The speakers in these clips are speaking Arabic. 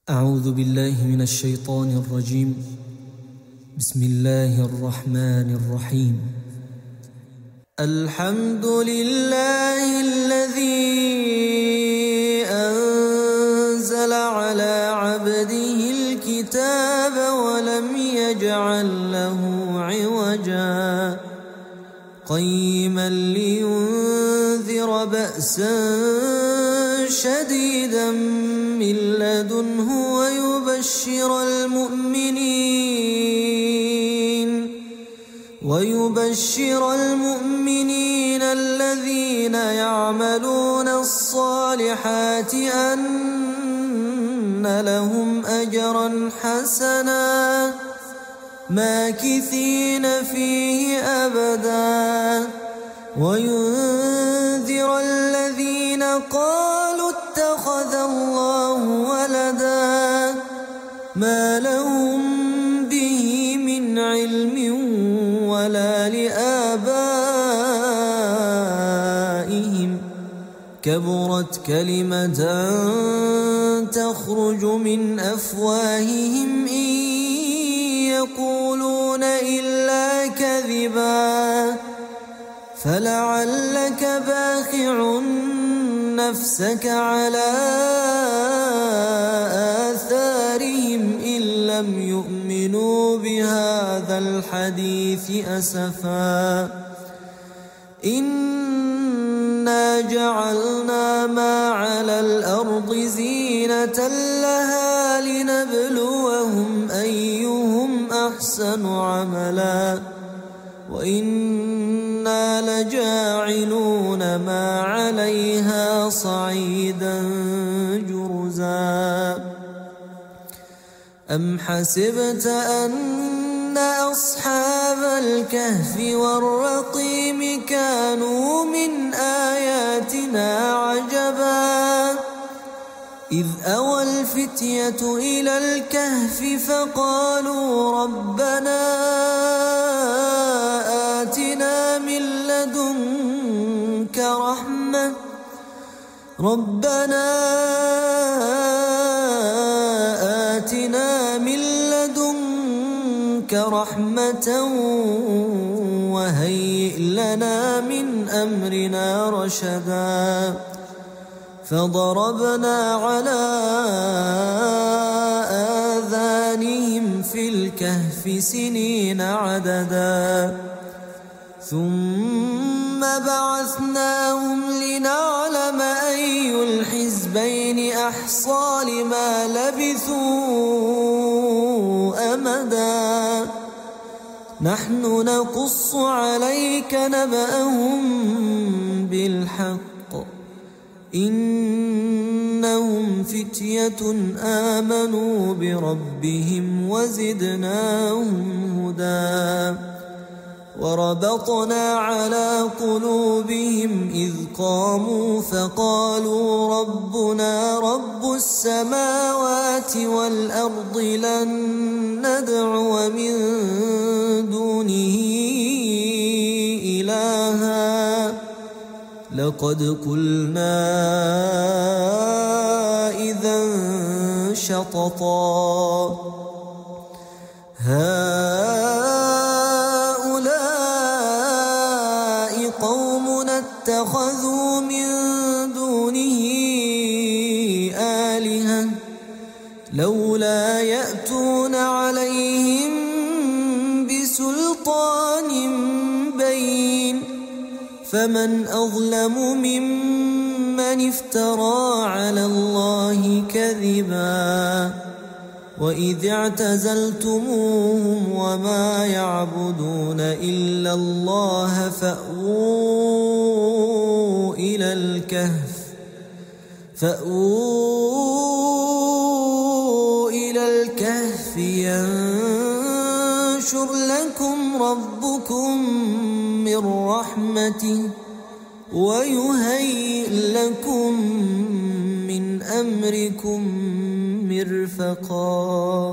أعوذ بالله من الشيطان الرجيم. بسم الله الرحمن الرحيم. الحمد لله الذي أنزل على عبده الكتاب ولم يجعل له عوجا قيما لينذر بأسا شديدا من لدنه ويبشر المؤمنين الذين يعملون الصالحات أن لهم أجرا حسنا ماكثين فيه أبدا وينذر الذين قالوا اتخذ الله ولدا ما لهم به من علم ولا لآبائهم كبرت كلمة تخرج من أفواههم إن يقولون إلا كذبا فلعلك باخع نفسك على آثارهم إن لم يؤمنوا بهذا الحديث أسفا إنا جعلنا ما على الأرض زينة لها لنبلوهم أيهم أحسن عملا وإنا لجاعلون ما عليها صعيدا جرزا أم حسبت أن أصحاب الكهف والرقيم كانوا من آياتنا عجبا إذ أوى الفتية إلى الكهف فقالوا ربنا آتنا من لدنك رحمة وهيئ لنا من أمرنا رشدا فضربنا على آذانهم في الكهف سنين عددا ثم بعثناهم لنعلم أي الحزبين أحصى لما لبثوا أمدا نحن نقص عليك نبأهم بالحق إنهم فتية آمنوا بربهم وزدناهم هدى وربطنا على قلوبهم إذ قاموا فقالوا ربنا رب السماوات والأرض لن ندعو من دونه إلها لقد قلنا إذا شططا هؤلاء قومنا اتخذوا من دونه آلهة لولا يأتون عليهم بسلطان بين فمن أظلم ممن افترى على الله كذبا وإذ اعتزلتموهم وما يعبدون إلا الله فأووا إلى الكهف ينشر لكم ربكم من رحمته ويهيئ لكم من أمركم مرفقا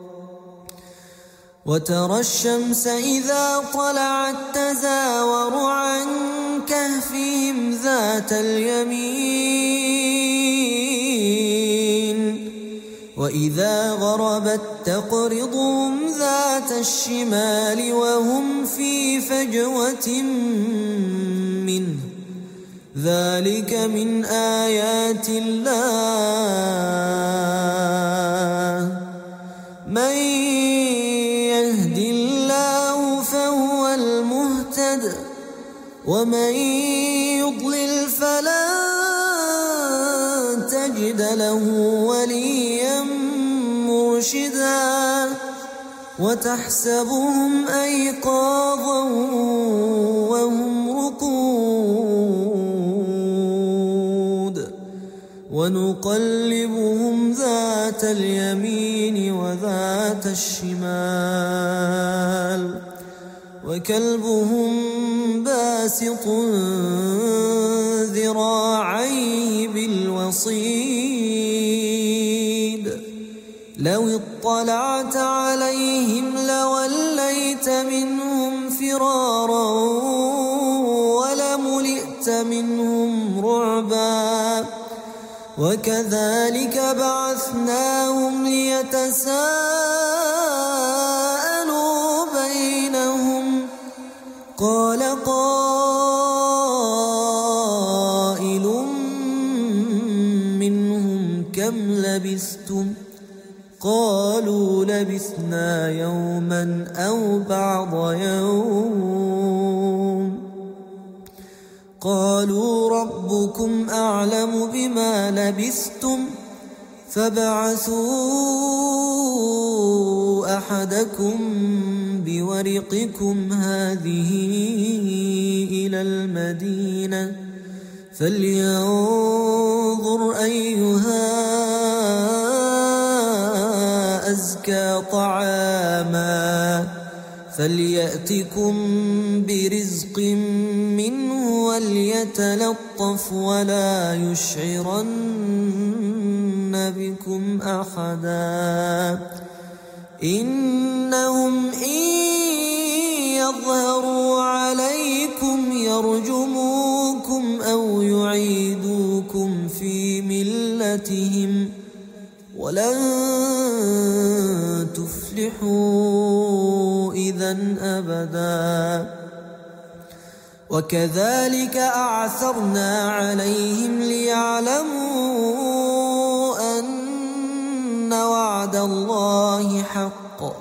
وترى الشمس إذا طلعت تزاور عن كهفهم ذات اليمين وإذا غربت تقرضهم ذات الشمال وهم في فجوة منه ذلك من آيات الله من يهد الله فهو المهتد ومن يضلل فلن تجد له وليا مرشدا وتحسبهم أيقاظا وهم رقود ونقلبهم ذات اليمين وذات الشمال وكلبهم باسط ذراعيه بالوصيد لو اطلعت عليهم لوليت منهم فرارا ولملئت منهم رعبا وكذلك بعثناهم ليتساءلوا بينهم قال قائل منهم كم لبثتم قالوا لبثنا يوما أو بعض يوم قالوا ربكم أعلم بما لبثتم فابعثوا أحدكم بورقكم هذه إلى المدينة فلينظر أيها أزكى طعاما فليأتكم برزق منه وليتلطف ولا يشعرن بكم أحدا إنهم إن يظهروا عليكم يرجموكم أو يعيدوكم في ملتهم ولن تفلحوا إذا أبدا وكذلك أعثرنا عليهم ليعلموا أن وعد الله حق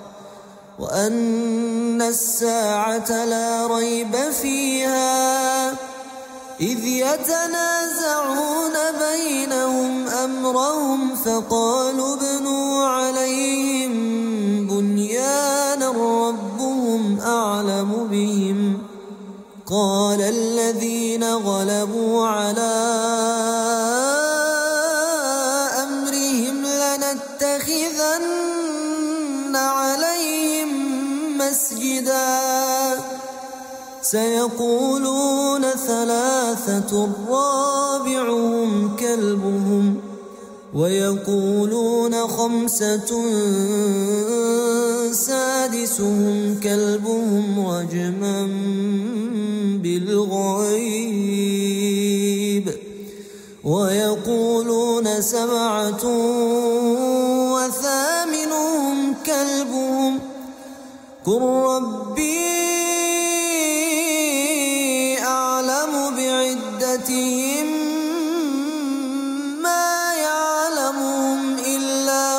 وأن الساعة لا ريب فيها إذ يتنازعون بينهم أمرهم فقالوا ابنوا عليهم بنيانا ربهم أعلم بهم قال الذين غلبوا على أمرهم لنتخذن عليهم مسجدا سيقولون ثلاثة رابعهم كلبهم ويقولون خمسة سادسهم كلبهم رجما بالغيب ويقولون سبعة وثامنهم كلبهم قل ربي أعلم بعدتهم ما يعلمهم إلا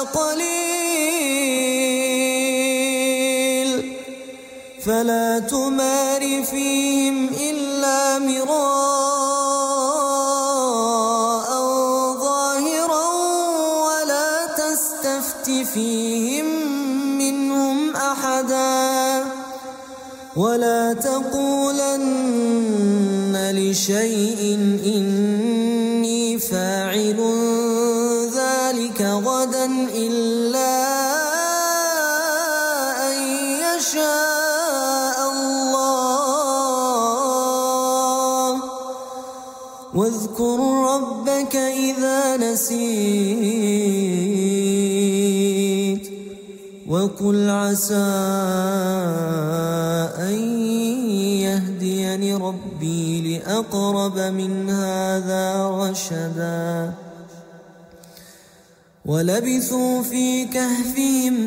قليل فلا تمار فيهم إلا مراء ظاهرا ولا تستفت فيهم منهم أحدا ولا تقولن لشيء إني فاعل ذلك غدا إلا أن يشاء الله واذكر ربك إذا نسيت وقل عسى أن يهديني ربي لأقرب من هذا رشدا ولبثوا في كهفهم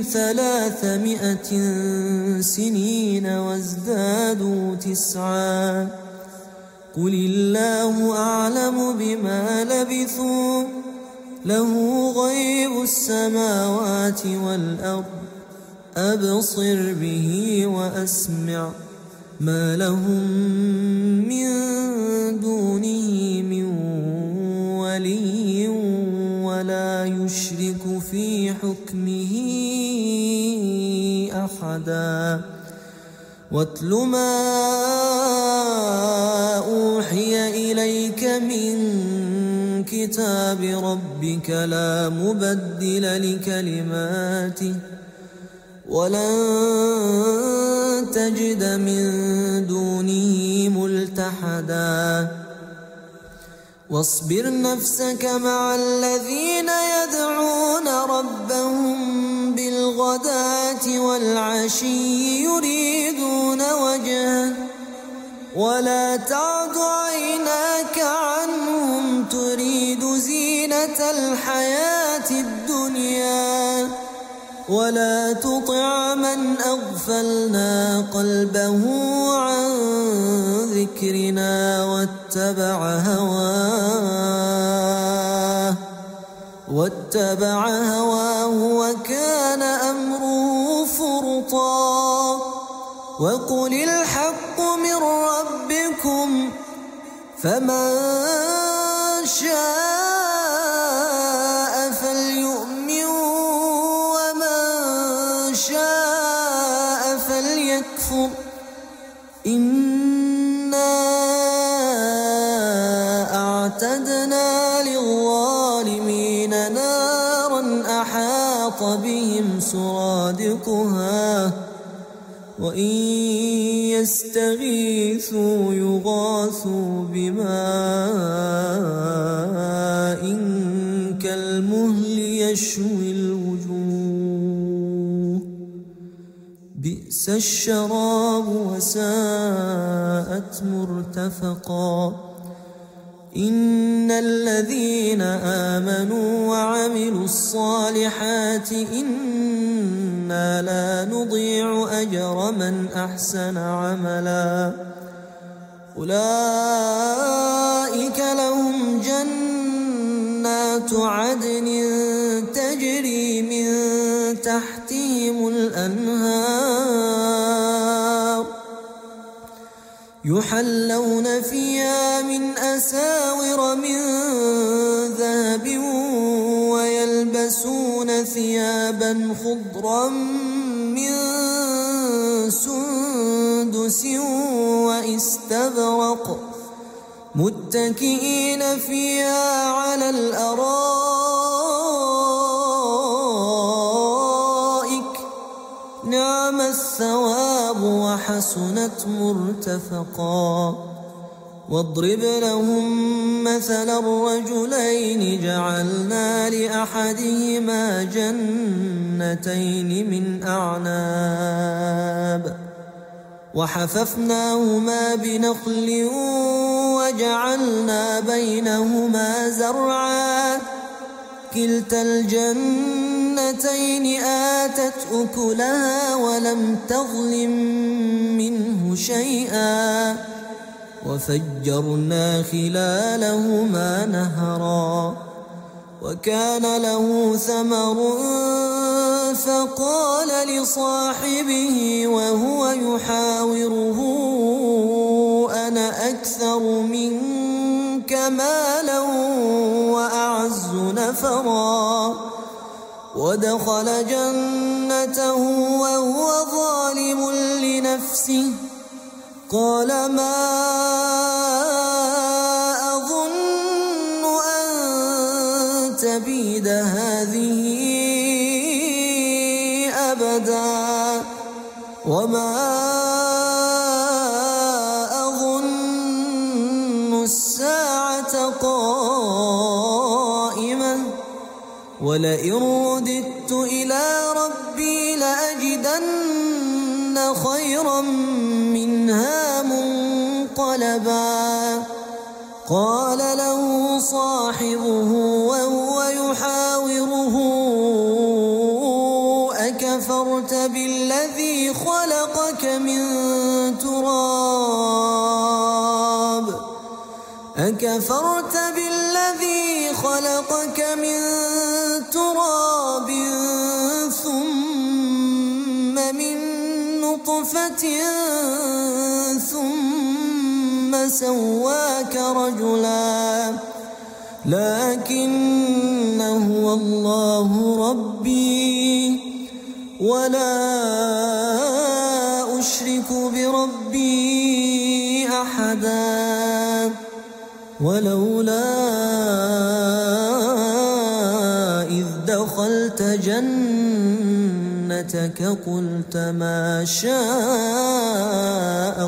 300 سنين وازدادوا 9. قل الله أعلم بما لبثوا له غيب السماوات والأرض أبصر به وأسمع ما لهم من دونه من ولي ولا يشرك في حكمه أحدا. واتل ما أوحي إليك من كتاب ربك لا مبدل لكلماته ولن تجد من دونه ملتحدا. واصبر نفسك مع الذين يدعون ربهم بالغداة والعشي يريدون وجهه ولا تعد عيناك عنهم تريد زينة الحياة الدنيا ولا تطع من أغفلنا قلبه عن ذكرنا واتبع هواه وكان أمره فرطا. وقل الحق من ربكم فمن شاء فليؤمن ومن شاء فليكفر. إنا أعتدنا للظالمين نارا أحاط بهم سرادقها وإن يستغيثوا يغاثوا بماء كالمهل يشوي الوجوه بئس الشراب وساءت مرتفقا. إن الذين آمنوا وعملوا الصالحات إنا لا نضيع أجر من أحسن عملا. أولئك لهم جنات عدن تجري من تحتهم الأنهار يحلون فيها من أساور من ذهب ويلبسون ثيابا خضرا من سندس واستبرق متكئين فيها على الأرائك نعم الثواب وحسنت مرتفقا. واضرب لهم مثلا الرجلين جعلنا لأحدهما جنتين من أعناب وحففناهما بنخل وجعلنا بينهما زرعا كلتا الجنتين آتت أكلها ولم تظلم منه شيئا وفجرنا خلالهما نهرا. وكان له ثمر فقال لصاحبه وهو يحاوره أنا أكثر منك مالا وأعز نفرا. ودخل جنته وهو ظالم لنفسه قال ما أظن أن تبيد هذه أبدا وما أظن الساعة قائمة ولئن رددت إلى ربي لأجدن خيرا منها منقلبا. قال له صاحبه وهو يحاوره أكفرت بالذي خلقك من تراب ثم من نطفة ثم سواك رجلا لكن هو الله ربي ولا أشرك بربي أحدا ولولا إذ دخلت جنتك قلت ما شاء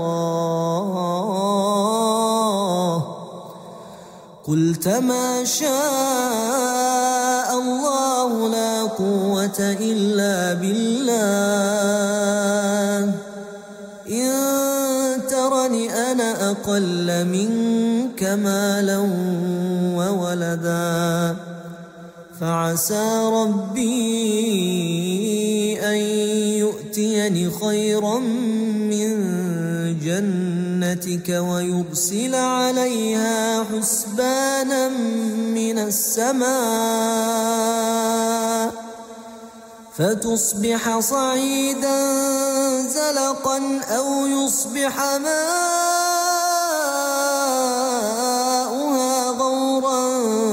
الله لا قوة إلا بالله إن ترني أنا أقل منك مالا وولدا فعسى ربي أن يؤتيني خيرا من جنتك ويرسل عليها حسبانا من السماء فتصبح صعيدا زلقا أو يصبح ماؤها غورا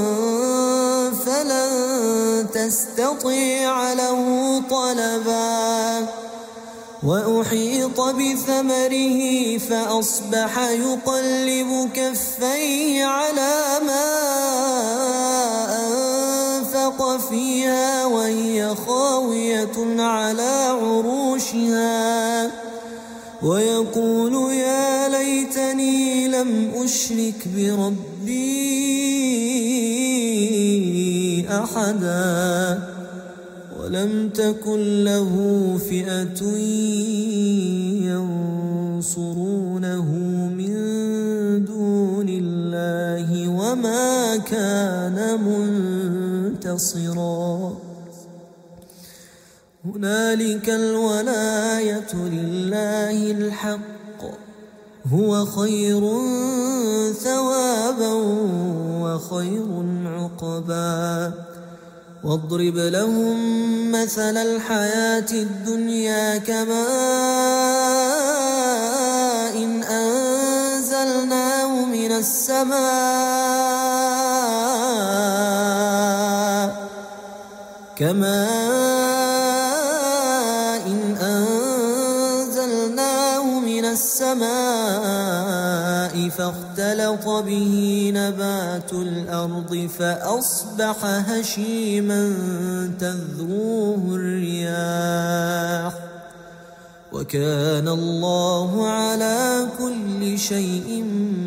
فلن تستطيع له طلبا وأحيط بثمره فأصبح يقلب كفيه على ما أنفق فيها وهي خاوية على عروشها ويقول يا ليتني لم أشرك بربي أحدا ولم تكن له فئة ينصرونه من دون الله وما كان منتصرا هنالك الولاية لله الحق هو خير ثوابا وخير عقبا واضرب لهم مثل الحياة الدنيا كماء إن أنزلناه من السماء فاختلط به نبات الأرض فأصبح هشيما تذروه الرياح وكان الله على كل شيء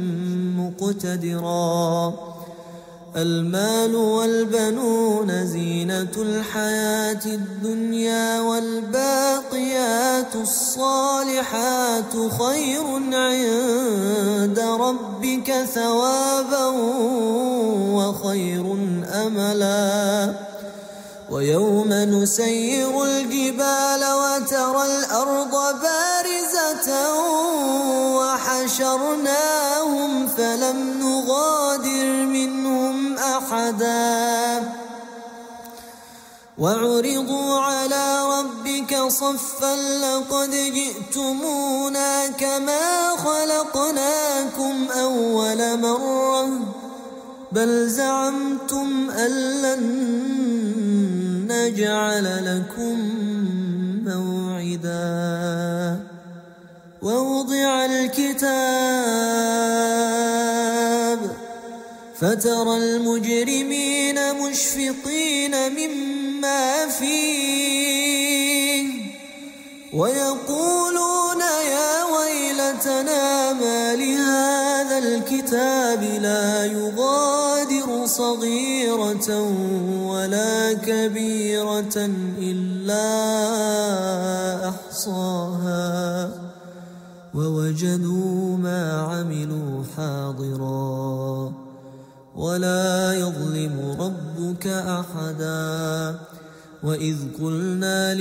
مقتدرا المال والبنون زينة الحياة الدنيا والباقيات الصالحات خير عند ربك ثوابا وخير أملا ويوم نسير الجبال وترى الأرض بارزة وحشرناهم فلم نغادر منهم أحدا وعرضوا على ربك صفا لقد جئتمونا كما خلقناكم أول مرة بل زعمتم أن لن نجعل لكم موعدا ووضع الكتاب فترى المجرمين مشفقين مما فيه ويقولون يا ويلتنا ما لهذا الكتاب لا يغادر صغيرة ولا كبيرة إلا أحصاها ووجدوا ما عملوا حاضرا ولا يظلم ربك أحدا وإذ قلنا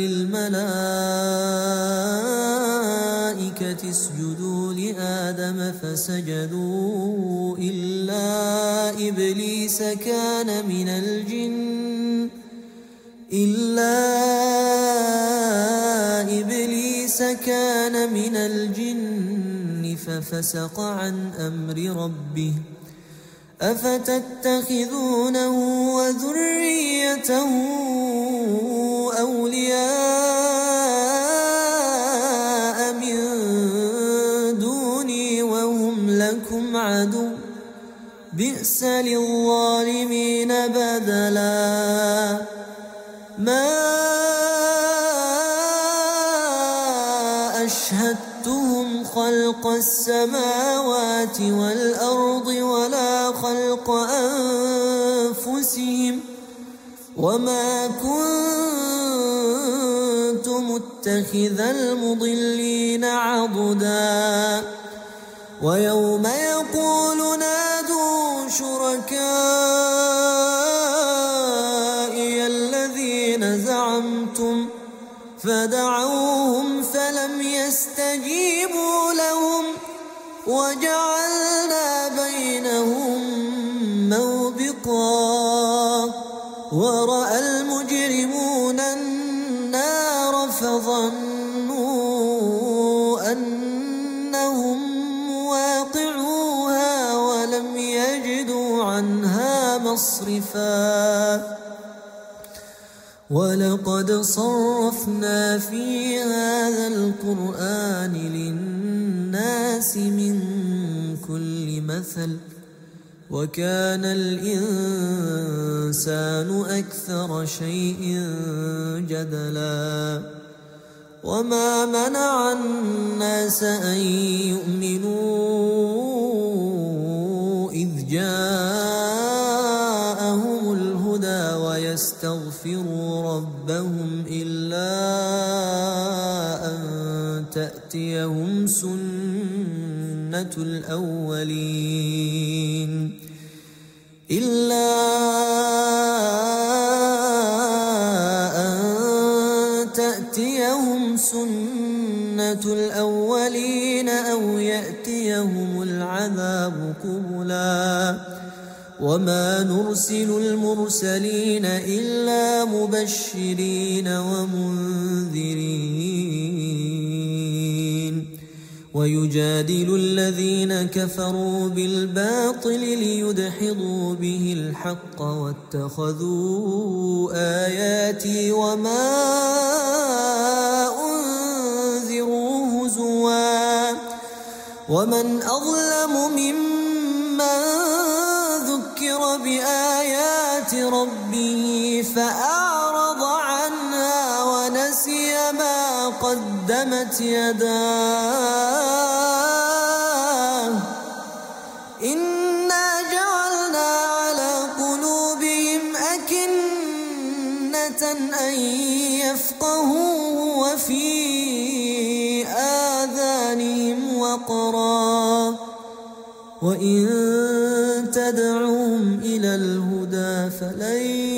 للملائكة اسجدوا لآدم فسجدوا إلا إبليس كان من الجن ففسق عن أمر ربه أفتتخذونه وذريته أولياء من دوني وهم لكم عدو بئس للظالمين بدلا ما أشهدتهم خلق السماوات والأرض ولا خلق أنفسهم وما كنت متخذ المضلين عضدا ويوم يقول نادوا شركائي الذين زعمتم فدعوهم فلم يستجيبوا لهم وجعلنا بينهم موبقا ورأى المجرمون النار فظنوا أنهم واقعوها ولم يجدوا عنها مصرفا ولقد صرفنا في هذا القرآن للناس من كل مثل وكان الإنسان أكثر شيء جدلا وما منع الناس أن يؤمنوا إذ جاءهم الهدى ويستغفروا ربهم إلا أن تأتيهم سنة الأولين أو يأتيهم العذاب قبلا وما نرسل المرسلين إلا مبشرين ومنذرين ويجادل الذين كفروا بالباطل ليدحضوا به الحق واتخذوا آياتي وما أنذروا هزوا ومن أظلم ممن ذكر بآيات ربه فأعرض عنها ونسي ما قدمت يداه إنا جعلنا على قلوبهم أكنة أن يفقهوه وفي آذانهم وقرا وإن تدعوهم إلى الهدى فلن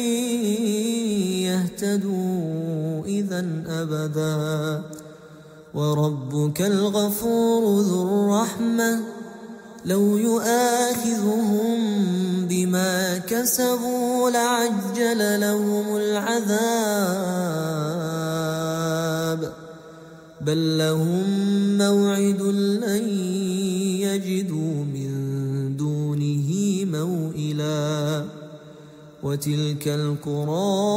يهتدوا إذا أبدا وربك الغفور ذو الرحمة لو يؤاخذهم بما كسبوا لعجل لهم العذاب بل لهم موعد لن يجدوا من دونه موئلا وتلك القرى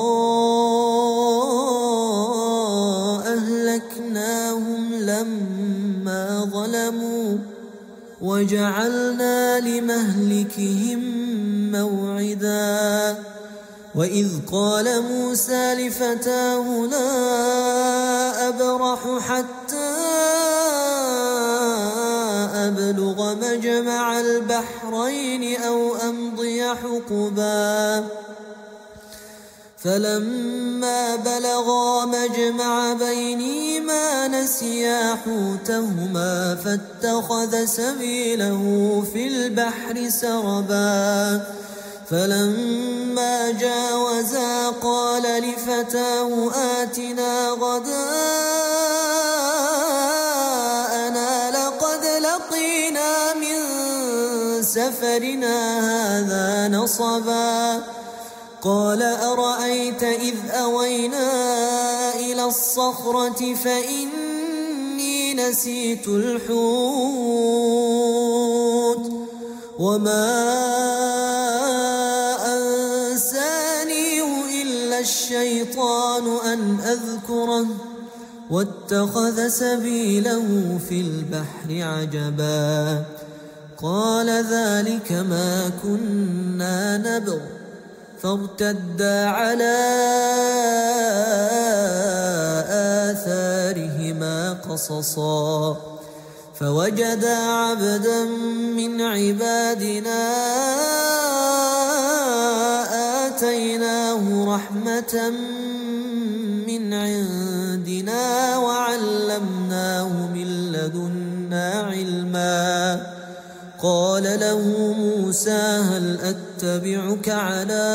أهلكناهم لما ظلموا وجعلنا لمهلكهم موعدا وإذ قال موسى لفتاه لا أبرح حتى أبلغ مجمع البحرين أو أمضي حقبا فلما بلغا مجمع بينهما ونسيا حوتهما فاتخذ سبيله في البحر سربا فلما جاوزا قال لفتاه آتنا غداءنا لقد لقينا من سفرنا هذا نصبا قال أرأيت إذ أوينا إلى الصخرة فإني نسيت الحوت وما أنسانيه إلا الشيطان أن أذكره واتخذ سبيله في البحر عجبا قال ذلك ما كنا نبغ فارتدا على آثارهما قصصا فوجدا عبدا من عبادنا آتيناه رحمة من عندنا وعلمناه من لدنا علما قال له موسى هل أتبعك على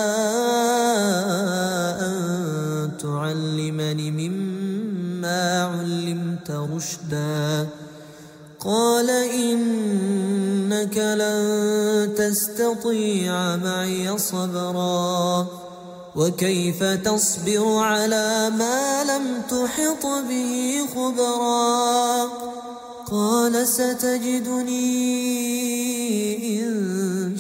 أن تعلمني مما علمت رشدا قال إنك لن تستطيع معي صبرا وكيف تصبر على ما لم تحط به خبرا قال ستجدني إن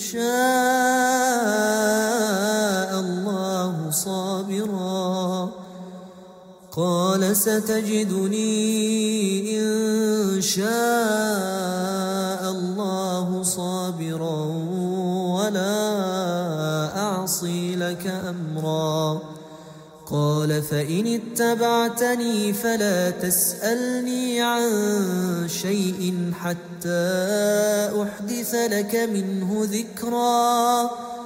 شاء الله صابرا قال ستجدني إن شاء الله صابرا ولا أعصي لك أمرا قال فإن اتبعتني فلا تسألني عن شيء حتى أحدث لك منه ذكرا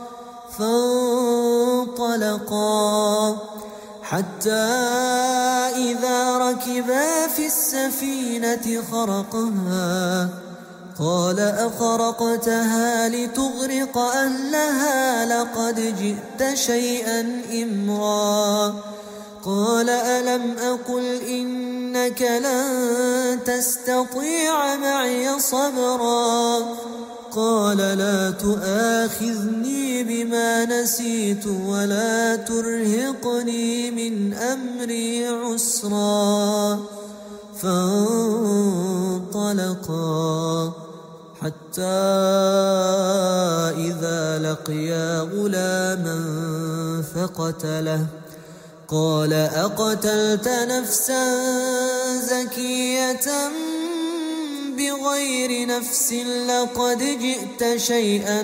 فانطلقا حتى إذا ركبا في السفينة خرقها قال أخرقتها لتغرق أهلها لقد جئت شيئا إمرا قال ألم أقل إنك لن تستطيع معي صبرا قال لا تؤاخذني بما نسيت ولا ترهقني من أمري عسرا فانطلقا حتى إذا لقيا غلاما فقتله قال أقتلت نفسا زكية بغير نفس لقد جئت شيئا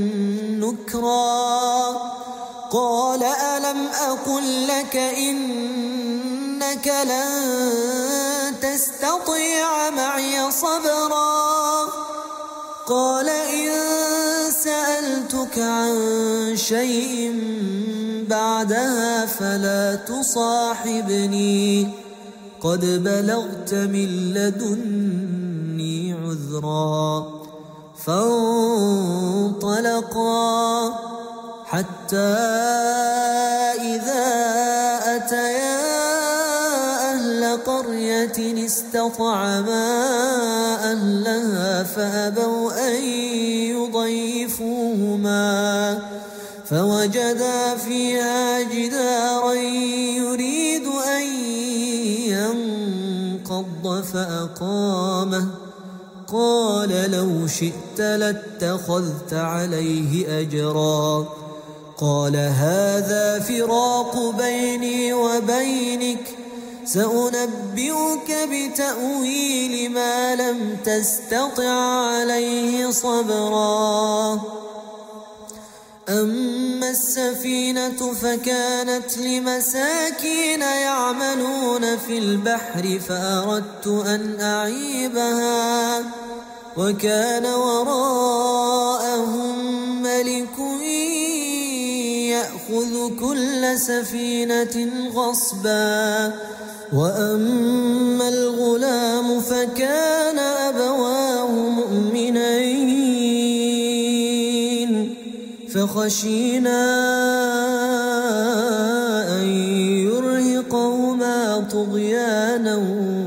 نكرا قال ألم أقل لك إنك لن تستطيع معي صبرا قال إن سألتك عن شيء بعدها فلا تصاحبني قد بلغت من لدني عذرا فانطلقا حتى إذا أتيا أهل قرية استطعما أهلها فأبوا أن يضيفوهما فوجدا فيها جدارا يريد أن ينقض فأقامه قال لو شئت لاتخذت عليه أجرا قال هذا فراق بيني وبينك سأنبئك بتأويل ما لم تستطع عليه صبرا أما السفينة فكانت لمساكين يعملون في البحر فأردت أن أعيبها وكان وراءهم ملك يأخذ يأخذ كل سفينة غصبا وأما الغلام فكان أبواه مؤمنين فخشينا أن يرهقهما طغيانا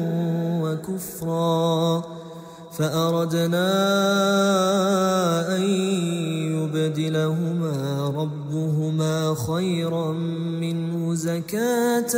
وكفرا فأردنا أن يبدلهما ربهما خيرا منه زكاة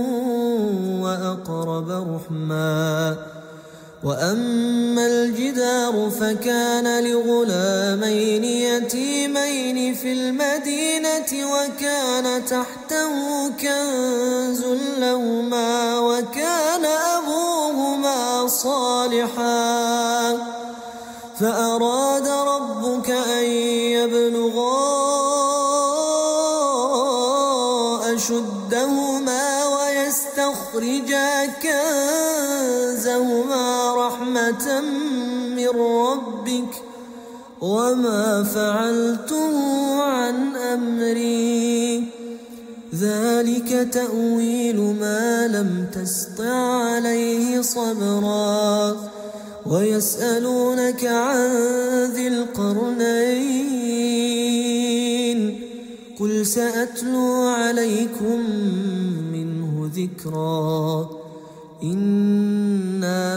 وأقرب رحما وأما الجدار فكان لغلامين يتيمين في المدينة وكان تحته كنز لهما وكان أبوهما صالحا فأراد ربك أن يبلغا أشدهما ويستخرجا كنزهما رحمة من ربك وما فعلته عن أمري ذلك تأويل ما لم تسطع عليه صبرا ويسألونك عن ذي القرنين قل سأتلو عليكم منه ذكرا إنا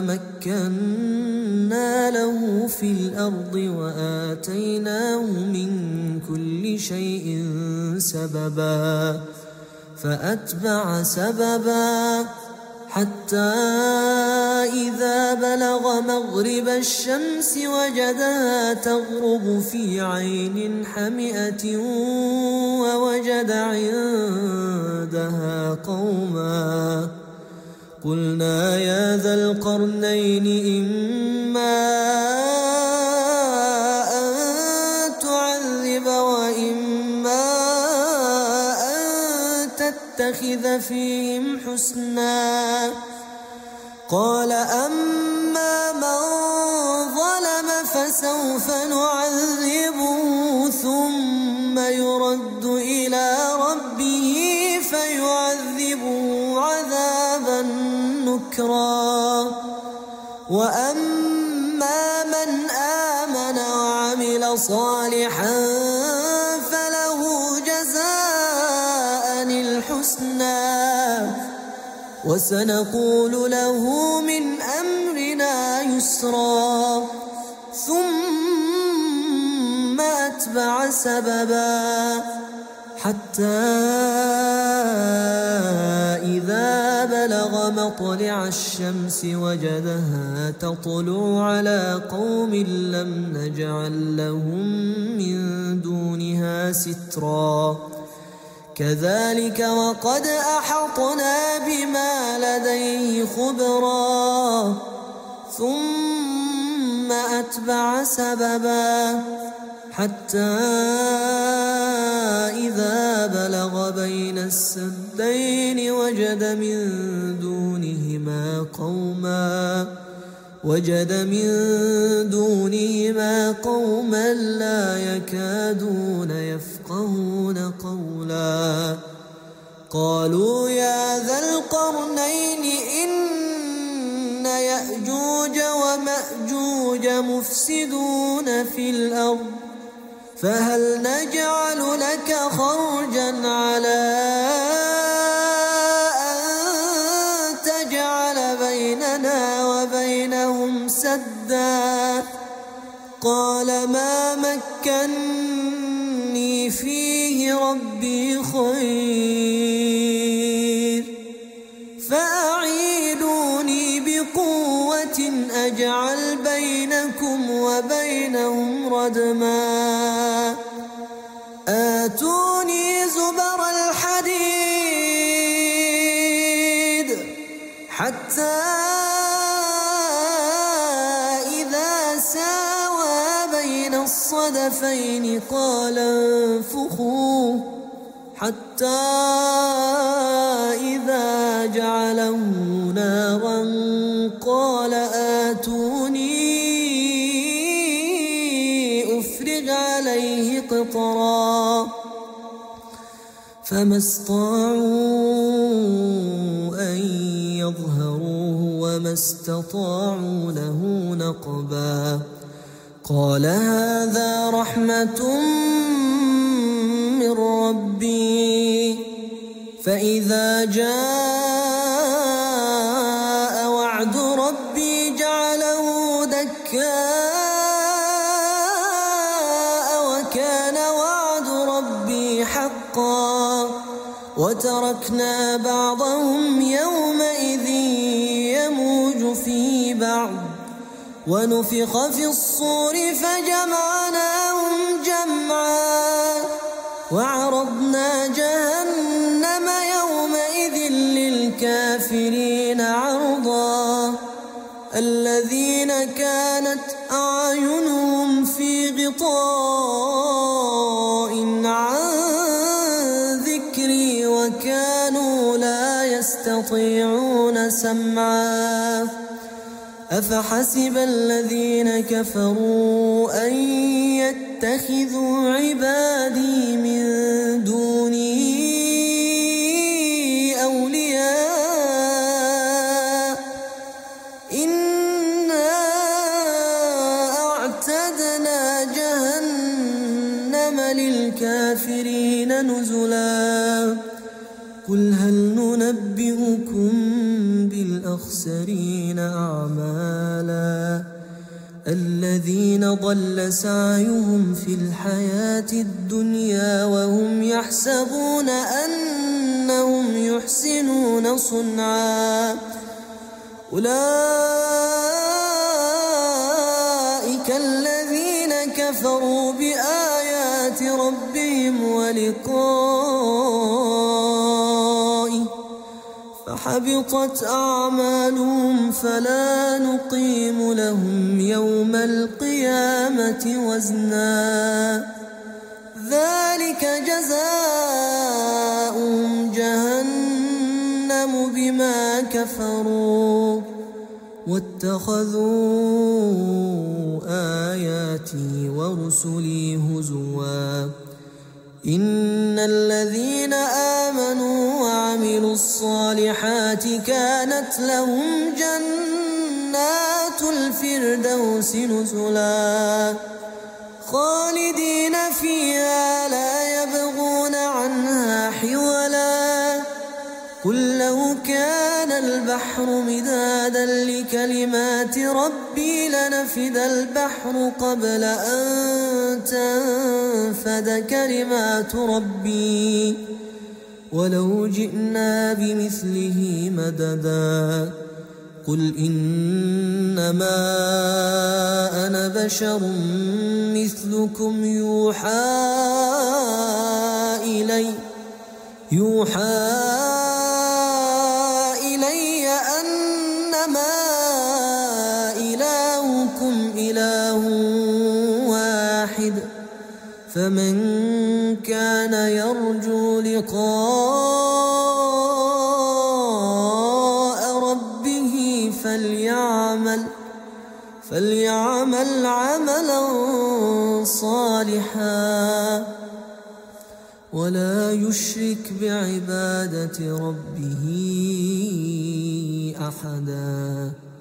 مكنا له في الأرض وآتيناه من كل شيء سببا فأتبع سببا حتى إذا بلغ مغرب الشمس وجدها تغرب في عين حمئة ووجد عندها قوما قلنا يا ذا القرنين إما أن تعذب وإما أن تتخذ فيهم حسنا قال أما من ظلم فسوف نعذبه ثم يرد إلى ربه فيعذبه عذابا نكرا وأما من آمن وعمل صالحا فله جزاء الحسنى وسنقول له من أمرنا يسرا ثم أتبع سببا حتى إذا بلغ مطلع الشمس وجدها تطلع على قوم لم نجعل لهم من دونها سترا كذلك وقد أحطنا بما لديه خبرا ثم أتبع سببا حتى إذا بلغ بين السدين وجد من دونهما قوما لا يكادون يفقهون قولا قالوا يا ذا القرنين إن يأجوج ومأجوج مفسدون في الأرض فهل نجعل لك خرجا على أن تجعل بيننا وبينهم سدا قال ما مكني فيه ربي خير فأعيدوني بقوة أجعل بينكم وبينهم ردما آتوني زبر الحديد حتى إذا ساوى بين الصدفين قال انفخوا حتى إذا جعله نارا قال آتوني أفرغ عليه قطرا فما استطاعوا أن يظهروه وما استطاعوا له نقبا قال هذا رحمة من ربي فإذا جاء وعد ربي جعله دكاء وكان وعد ربي حقا وتركنا بعضهم يومئذ يموج في بعض ونفخ في الصور فجمعناهم جمعا وعرضنا جهنم يومئذ للكافرين عرضا الذين كانت أعينهم في غطاء عن ذكري وكانوا لا يستطيعون سمعا أفحسب الذين كفروا أن يتخذوا عبادي من دوني أولياء إنا أعتدنا جهنم للكافرين نزلا قل هل ننبئكم بالأخسرين أعمالا الذين ضل سعيهم في الحياة الدنيا وهم يحسبون أنهم يحسنون صنعا أولئك الذين كفروا بآيات ربهم ولقائه فحبطت أعمالهم فلا نقيم لهم يوم القيامة وزنا ذلك جزاؤهم جهنم بما كفروا واتخذوا آياتي ورسلي هزوا إن الذين آمنوا وعملوا الصالحات كانت لهم جنات الفردوس نزلا خالدين فيها لا يبغون عنها حولا قل لو كان البحر مدادا لكلمات ربي لنفد البحر قبل أن تنفد كلمات ربي ولو جئنا بمثله مددا قل إنما أنا بشر مثلكم يوحى إلي أنما إلهكم إله واحد فمن كان يرجو لقاء ربه فليعمل عملا صالحا ولا يشرك بعبادة ربه أحدا.